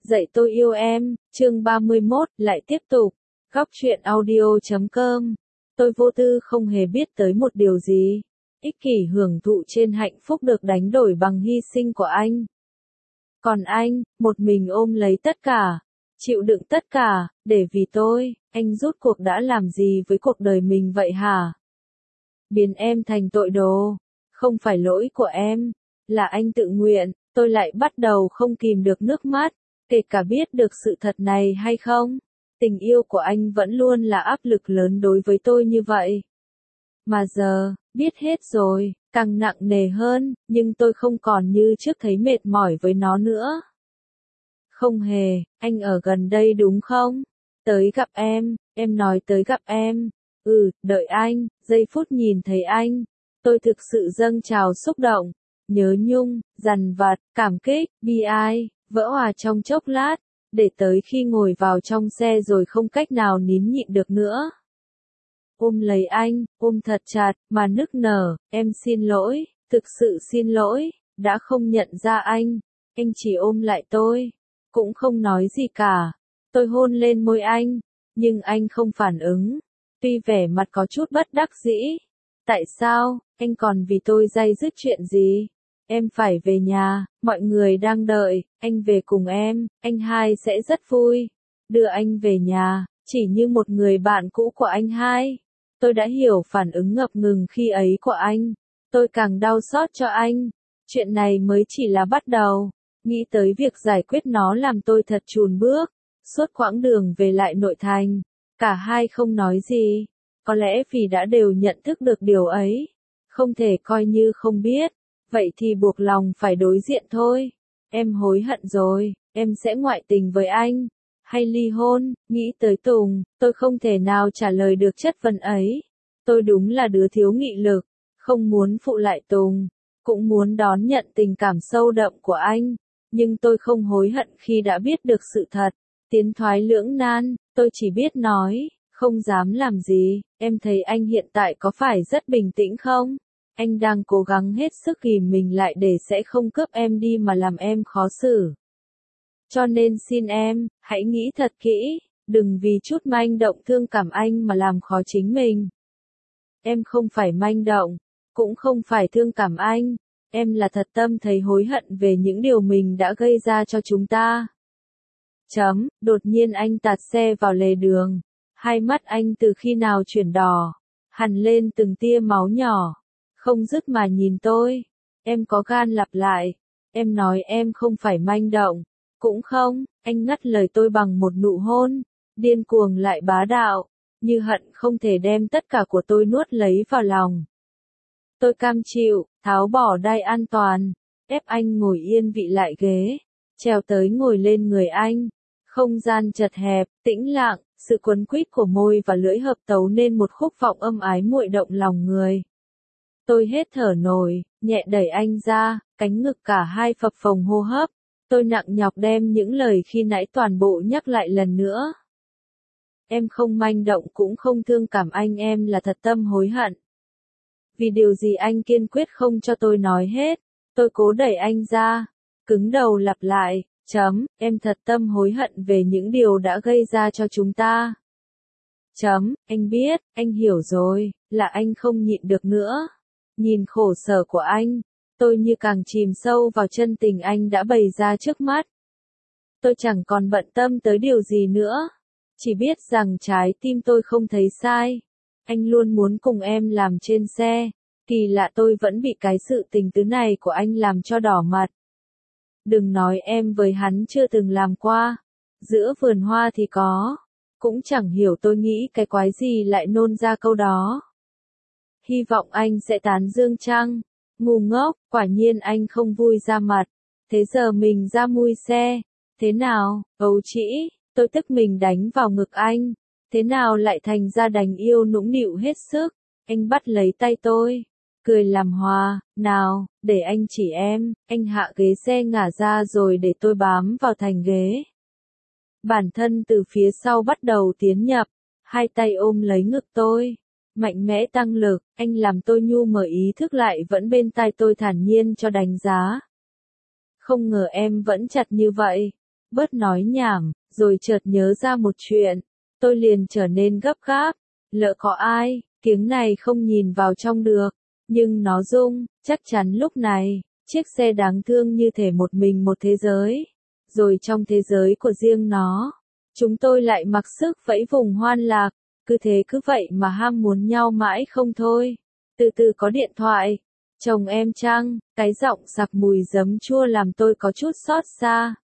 Dạy tôi yêu em, chương 31, lại tiếp tục. Góc truyện audio.com. Tôi vô tư không hề biết tới một điều gì. Ích kỷ hưởng thụ trên hạnh phúc được đánh đổi bằng hy sinh của anh. Còn anh, một mình ôm lấy tất cả, chịu đựng tất cả, để vì tôi, anh rốt cuộc đã làm gì với cuộc đời mình vậy hả? Biến em thành tội đồ, không phải lỗi của em, là anh tự nguyện. Tôi lại bắt đầu không kìm được nước mắt, kể cả biết được sự thật này hay không. Tình yêu của anh vẫn luôn là áp lực lớn đối với tôi như vậy. Mà giờ, biết hết rồi, càng nặng nề hơn, nhưng tôi không còn như trước thấy mệt mỏi với nó nữa. Không hề, anh ở gần đây đúng không? Tới gặp em nói tới gặp em. Đợi anh, giây phút nhìn thấy anh. Tôi thực sự dâng trào xúc động, nhớ nhung, dằn vặt, cảm kích, bi ai, vỡ òa trong chốc lát, để tới khi ngồi vào trong xe rồi không cách nào nín nhịn được nữa. Ôm lấy anh, ôm thật chặt, mà nức nở, em xin lỗi, thực sự xin lỗi, đã không nhận ra anh chỉ ôm lại tôi, cũng không nói gì cả. Tôi hôn lên môi anh, nhưng anh không phản ứng, tuy vẻ mặt có chút bất đắc dĩ. Tại sao, anh còn vì tôi day dứt chuyện gì? Em phải về nhà, mọi người đang đợi, anh về cùng em, anh hai sẽ rất vui. Đưa anh về nhà, chỉ như một người bạn cũ của anh hai. Tôi đã hiểu phản ứng ngập ngừng khi ấy của anh. Tôi càng đau xót cho anh. Chuyện này mới chỉ là bắt đầu. Nghĩ tới việc giải quyết nó làm tôi thật chùn bước. Suốt quãng đường về lại nội thành, cả hai không nói gì. Có lẽ vì đã đều nhận thức được điều ấy. Không thể coi như không biết. Vậy thì buộc lòng phải đối diện thôi. Em hối hận rồi, em sẽ ngoại tình với anh, hay ly hôn. Nghĩ tới Tùng, tôi không thể nào trả lời được chất vấn ấy. Tôi đúng là đứa thiếu nghị lực, không muốn phụ lại Tùng, cũng muốn đón nhận tình cảm sâu đậm của anh. Nhưng tôi không hối hận khi đã biết được sự thật. Tiến thoái lưỡng nan, tôi chỉ biết nói, không dám làm gì. Em thấy anh hiện tại có phải rất bình tĩnh không? Anh đang cố gắng hết sức kìm mình lại để sẽ không cướp em đi mà làm em khó xử. Cho nên xin em, hãy nghĩ thật kỹ, đừng vì chút manh động thương cảm anh mà làm khó chính mình. Em không phải manh động, cũng không phải thương cảm anh, em là thật tâm thấy hối hận về những điều mình đã gây ra cho chúng ta. Đột nhiên anh tạt xe vào lề đường, hai mắt anh từ khi nào chuyển đỏ, hằn lên từng tia máu nhỏ. Không dứt mà nhìn tôi. Em có gan lặp lại. Em nói em không phải manh động. Cũng không, anh ngắt lời tôi bằng một nụ hôn. Điên cuồng lại bá đạo. Như hận không thể đem tất cả của tôi nuốt lấy vào lòng. Tôi cam chịu, tháo bỏ đai an toàn. Ép anh ngồi yên vị lại ghế. Trèo tới ngồi lên người anh. Không gian chật hẹp, tĩnh lặng. Sự quấn quýt của môi và lưỡi hợp tấu nên một khúc vọng âm ái muội động lòng người. Tôi hết thở nổi, nhẹ đẩy anh ra, cánh ngực cả hai phập phồng hô hấp. Tôi nặng nhọc đem những lời khi nãy toàn bộ nhắc lại lần nữa. Em không manh động cũng không thương cảm anh, em là thật tâm hối hận. Vì điều gì anh kiên quyết không cho tôi nói hết. Tôi cố đẩy anh ra, cứng đầu lặp lại, em thật tâm hối hận về những điều đã gây ra cho chúng ta. Anh biết, anh hiểu rồi, là anh không nhịn được nữa. Nhìn khổ sở của anh, tôi như càng chìm sâu vào chân tình anh đã bày ra trước mắt. Tôi chẳng còn bận tâm tới điều gì nữa, chỉ biết rằng trái tim tôi không thấy sai. Anh luôn muốn cùng em làm trên xe, kỳ lạ tôi vẫn bị cái sự tình tứ này của anh làm cho đỏ mặt. Đừng nói em với hắn chưa từng làm qua, giữa vườn hoa thì có, cũng chẳng hiểu tôi nghĩ cái quái gì lại nôn ra câu đó. Hy vọng anh sẽ tán dương chăng? Ngu ngốc, quả nhiên anh không vui ra mặt. Thế giờ mình ra mui xe. Thế nào, ấu trĩ, tôi tức mình đánh vào ngực anh. Thế nào lại thành ra đành yêu nũng nịu hết sức. Anh bắt lấy tay tôi, cười làm hòa, nào, để anh chỉ em. Anh hạ ghế xe ngả ra rồi để tôi bám vào thành ghế. Bản thân từ phía sau bắt đầu tiến nhập, hai tay ôm lấy ngực tôi. Mạnh mẽ tăng lực, anh làm tôi nhu mở ý thức lại vẫn bên tai tôi thản nhiên cho đánh giá. Không ngờ em vẫn chặt như vậy. bớt nói nhảm, rồi chợt nhớ ra một chuyện. Tôi liền trở nên gấp gáp. Lỡ có ai, tiếng này không nhìn vào trong được. Nhưng nó rung, chắc chắn lúc này, chiếc xe đáng thương như thể một mình một thế giới. Rồi trong thế giới của riêng nó, chúng tôi lại mặc sức vẫy vùng hoan lạc. Cứ thế cứ vậy mà ham muốn nhau mãi không thôi. Từ từ có điện thoại. Chồng em chăng, cái giọng sặc mùi giấm chua làm tôi có chút xót xa.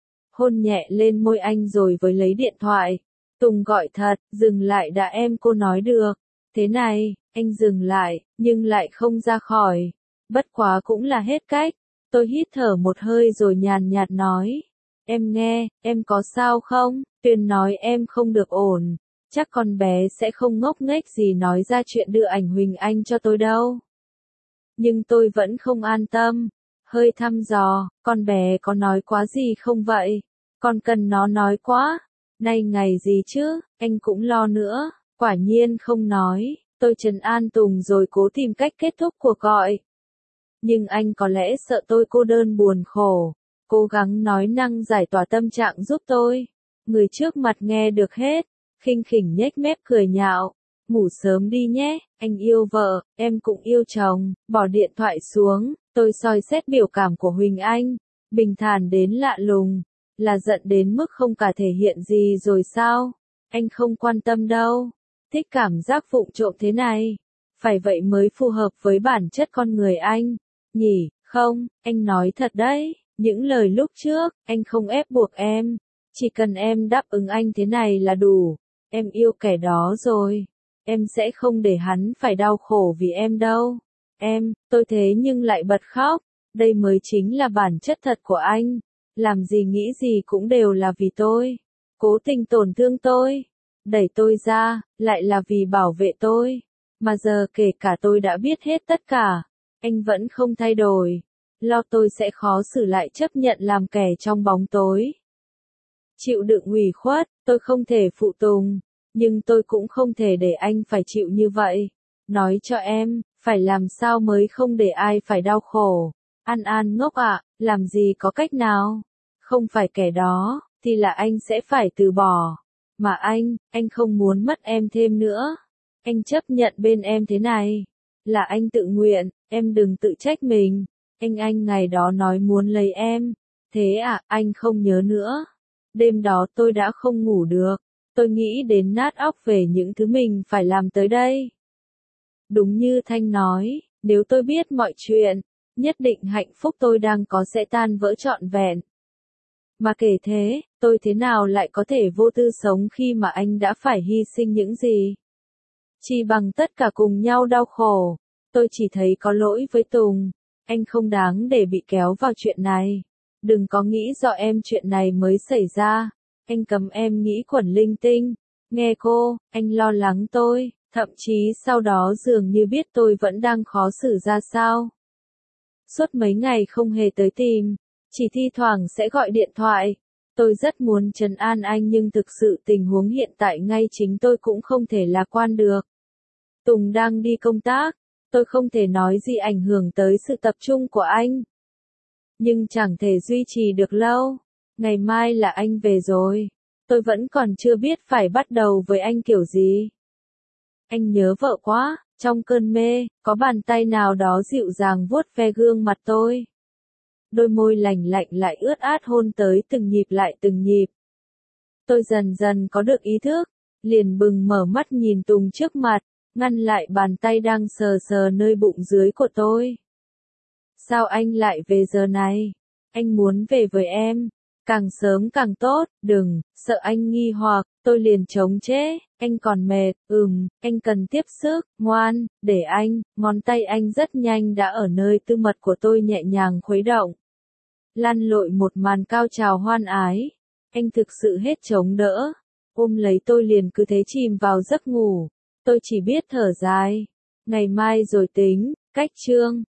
Hôn nhẹ lên môi anh rồi với lấy điện thoại. Tùng gọi thật, dừng lại đã em, cô nói được. Thế này, anh dừng lại, nhưng lại không ra khỏi. Bất quá cũng là hết cách. Tôi hít thở một hơi rồi nhàn nhạt nói. Em nghe, em có sao không? Tuyền nói em không được ổn. Chắc con bé sẽ không ngốc nghếch gì nói ra chuyện đưa ảnh Huỳnh Anh cho tôi đâu. Nhưng tôi vẫn không an tâm. Hơi thăm dò, con bé có nói quá gì không vậy? Còn cần nó nói quá. Nay ngày gì chứ, anh cũng lo nữa. Quả nhiên không nói. Tôi trấn an Tùng rồi cố tìm cách kết thúc cuộc gọi. Nhưng anh có lẽ sợ tôi cô đơn buồn khổ. Cố gắng nói năng giải tỏa tâm trạng giúp tôi. Người trước mặt nghe được hết. Khinh khỉnh nhếch mép cười nhạo. Ngủ sớm đi nhé, anh yêu vợ, em cũng yêu chồng. Bỏ điện thoại xuống, tôi soi xét biểu cảm của Huỳnh Anh. Bình thản đến lạ lùng. Là giận đến mức không cả thể hiện gì rồi sao? Anh không quan tâm đâu. Thích cảm giác vụng trộm thế này. Phải vậy mới phù hợp với bản chất con người anh. Nhỉ, không, anh nói thật đấy. Những lời lúc trước, anh không ép buộc em. Chỉ cần em đáp ứng anh thế này là đủ. Em yêu kẻ đó rồi. Em sẽ không để hắn phải đau khổ vì em đâu. Tôi thế nhưng lại bật khóc. Đây mới chính là bản chất thật của anh. Làm gì nghĩ gì cũng đều là vì tôi. Cố tình tổn thương tôi. Đẩy tôi ra, lại là vì bảo vệ tôi. Mà giờ kể cả tôi đã biết hết tất cả. Anh vẫn không thay đổi. Lo tôi sẽ khó xử lại chấp nhận làm kẻ trong bóng tối. Chịu đựng ủy khuất, tôi không thể phụ tùng. Nhưng tôi cũng không thể để anh phải chịu như vậy. Nói cho em, phải làm sao mới không để ai phải đau khổ. An An ngốc ạ, làm gì có cách nào. Không phải kẻ đó, thì là anh sẽ phải từ bỏ. Mà anh không muốn mất em thêm nữa. Anh chấp nhận bên em thế này. Là anh tự nguyện, em đừng tự trách mình. Anh ngày đó nói muốn lấy em. Thế à, anh không nhớ nữa. Đêm đó tôi đã không ngủ được. Tôi nghĩ đến nát óc về những thứ mình phải làm tới đây. Đúng như Thanh nói, nếu tôi biết mọi chuyện, nhất định hạnh phúc tôi đang có sẽ tan vỡ trọn vẹn. Mà kể thế, tôi thế nào lại có thể vô tư sống khi mà anh đã phải hy sinh những gì? Chỉ bằng tất cả cùng nhau đau khổ. Tôi chỉ thấy có lỗi với Tùng. Anh không đáng để bị kéo vào chuyện này. Đừng có nghĩ do em chuyện này mới xảy ra. Anh cấm em nghĩ quẩn linh tinh. Nghe cô, anh lo lắng tôi. Thậm chí sau đó dường như biết tôi vẫn đang khó xử ra sao. Suốt mấy ngày không hề tới tìm. Chỉ thi thoảng sẽ gọi điện thoại. Tôi rất muốn trấn an anh nhưng thực sự tình huống hiện tại ngay chính tôi cũng không thể lạc quan được. Tùng đang đi công tác. Tôi không thể nói gì ảnh hưởng tới sự tập trung của anh. Nhưng chẳng thể duy trì được lâu. Ngày mai là anh về rồi. Tôi vẫn còn chưa biết phải bắt đầu với anh kiểu gì. Anh nhớ vợ quá. Trong cơn mê, có bàn tay nào đó dịu dàng vuốt ve gương mặt tôi. Đôi môi lành lạnh lại ướt át hôn tới từng nhịp lại từng nhịp. Tôi dần dần có được ý thức. Liền bừng mở mắt nhìn Tùng trước mặt. Ngăn lại bàn tay đang sờ sờ nơi bụng dưới của tôi. Sao anh lại về giờ này? Anh muốn về với em. Càng sớm càng tốt, đừng, sợ anh nghi hoặc, tôi liền chống chế, anh còn mệt, anh cần tiếp sức, ngoan, để anh, ngón tay anh rất nhanh đã ở nơi tư mật của tôi nhẹ nhàng khuấy động. Lăn lội một màn cao trào hoan ái, anh thực sự hết chống đỡ, ôm lấy tôi liền cứ thế chìm vào giấc ngủ, tôi chỉ biết thở dài, ngày mai rồi tính, cách chương.